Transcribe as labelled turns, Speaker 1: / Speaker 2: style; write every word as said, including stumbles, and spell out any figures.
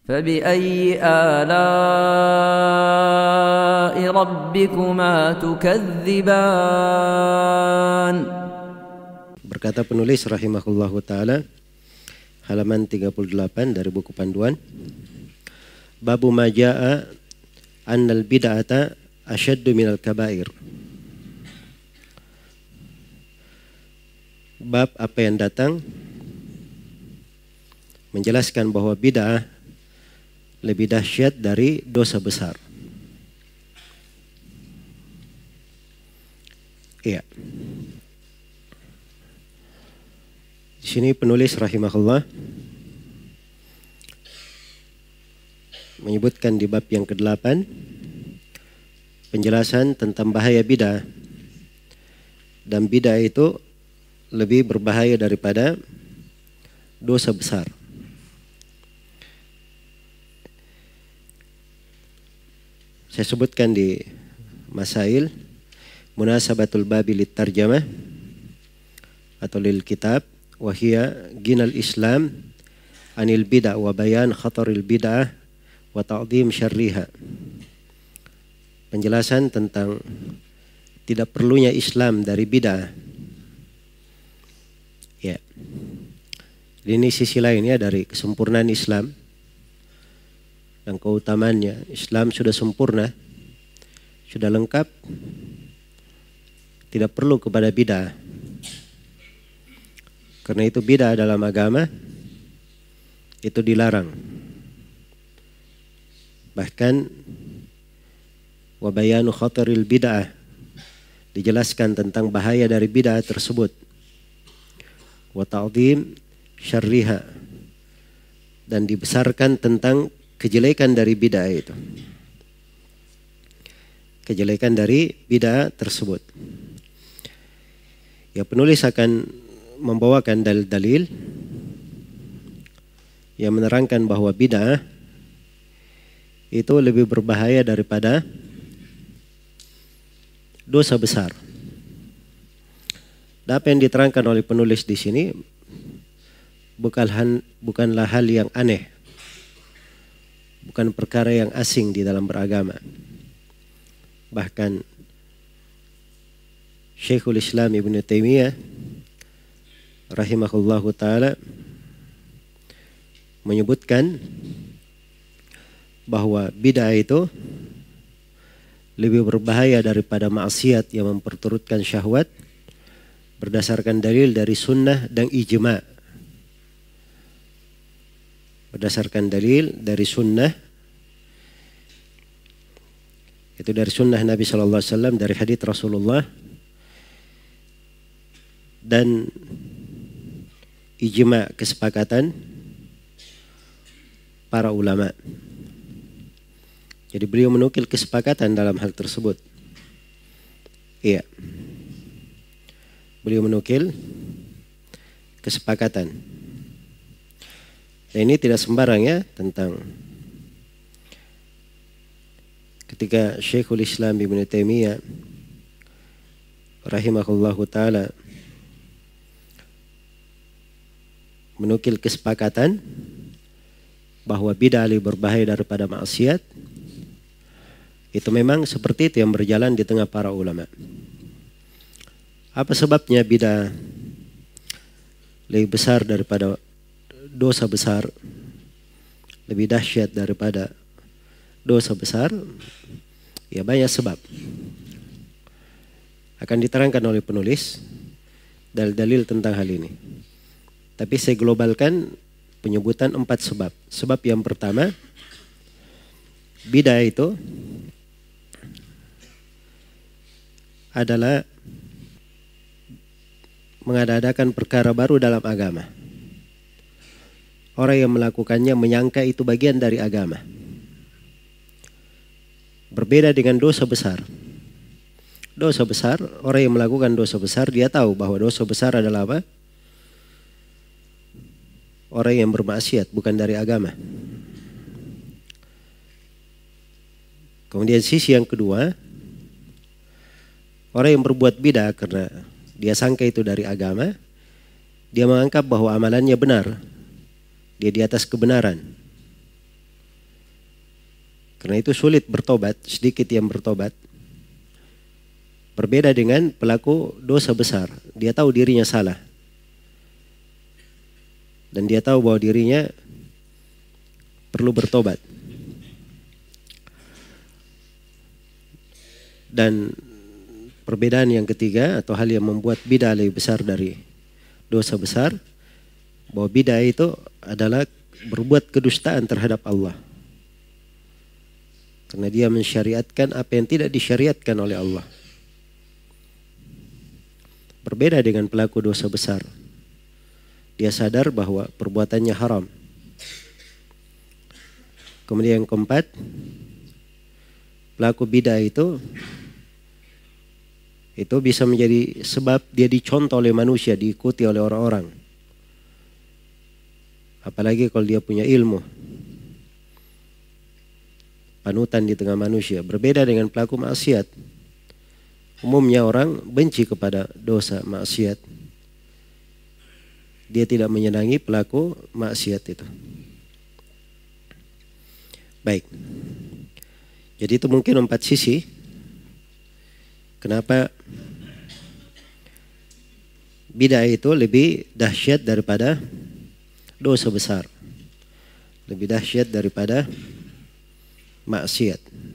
Speaker 1: فبأي آلاء ربكما تكذبان.
Speaker 2: Berkata penulis rahimahullahu ta'ala, halaman tiga puluh delapan dari buku panduan, Babu maja'a annal bid'ata asyaddu minal kabair. Bab apa yang datang menjelaskan bahwa bid'ah lebih dahsyat dari dosa besar. Iya. Di sini penulis rahimahullah menyebutkan di bab yang kedelapan penjelasan tentang bahaya bid'ah, dan bid'ah itu lebih berbahaya daripada dosa besar. Saya sebutkan di masail munasabatul babi lit tarjamah atau lil kitab wa hiya ginal Islam anil bid'ah wa bayan khataril bid'ah wa ta'dhim syarriha. Penjelasan tentang tidak perlunya Islam dari bid'ah. Ya. Ini sisi lainnya dari kesempurnaan Islam dan keutamaannya. Islam sudah sempurna, sudah lengkap, tidak perlu kepada bid'ah. Karena itu bid'ah dalam agama itu dilarang. Bahkan wa bayanu khataril bid'ah, dijelaskan tentang bahaya dari bid'ah tersebut. Wa ta'dhim syarriha, dan dibesarkan tentang kejelekan dari bid'ah itu. Kejelekan dari bid'ah tersebut. Ya, penulis akan membawakan dalil-dalil yang menerangkan bahwa bid'ah itu lebih berbahaya daripada dosa besar. Dan apa yang diterangkan oleh penulis di sini bukanlah, bukanlah hal yang aneh, bukan perkara yang asing di dalam beragama. Bahkan Syekhul Islam Ibnu Taimiyah rahimahullahu ta'ala menyebutkan bahwa bid'ah itu lebih berbahaya daripada maksiat yang memperturutkan syahwat berdasarkan dalil dari sunnah dan ijma'. Berdasarkan dalil dari sunnah, itu dari sunnah Nabi shallallahu alaihi wasallam, dari hadits Rasulullah, dan ijma' kesepakatan para ulama. Jadi beliau menukil kesepakatan dalam hal tersebut. Iya. Beliau menukil kesepakatan. Dan ini tidak sembarang ya, tentang ketika Syekhul Islam Ibnu Taimiyah rahimahullahu ta'ala menukil kesepakatan bahwa bid'ah lebih berbahaya daripada maksiat, itu memang seperti itu yang berjalan di tengah para ulama. Apa sebabnya bid'ah lebih besar daripada dosa besar, lebih dahsyat daripada dosa besar? Ya, banyak sebab. Akan diterangkan oleh penulis dalil-dalil tentang hal ini. Tapi saya globalkan penyebutan empat sebab. Sebab yang pertama, bid'ah itu adalah mengada-adakan perkara baru dalam agama. Orang yang melakukannya menyangka itu bagian dari agama. Berbeda dengan dosa besar. Dosa besar, orang yang melakukan dosa besar, dia tahu bahwa dosa besar adalah apa? Orang yang bermaksiat, bukan dari agama. Kemudian sisi yang kedua, orang yang berbuat bid'ah karena dia sangka itu dari agama, dia menganggap bahwa amalannya benar, dia di atas kebenaran. Karena itu sulit bertobat, sedikit yang bertobat. Berbeda dengan pelaku dosa besar. Dia tahu dirinya salah. Dan dia tahu bahwa dirinya perlu bertobat. Dan perbedaan yang ketiga atau hal yang membuat bid'ah lebih besar dari dosa besar, bahwa bid'ah itu adalah berbuat kedustaan terhadap Allah. Karena dia mensyariatkan apa yang tidak disyariatkan oleh Allah. Berbeda dengan pelaku dosa besar. Dia sadar bahwa perbuatannya haram. Kemudian yang keempat, pelaku bid'ah itu itu bisa menjadi sebab dia dicontoh oleh manusia, diikuti oleh orang-orang. Apalagi kalau dia punya ilmu, panutan di tengah manusia. Berbeda dengan pelaku maksiat. Umumnya orang benci kepada dosa maksiat. Dia tidak menyenangi pelaku maksiat itu. Baik. Jadi itu mungkin empat sisi kenapa bid'ah itu lebih dahsyat daripada dosa besar. Lebih dahsyat daripada maksiat.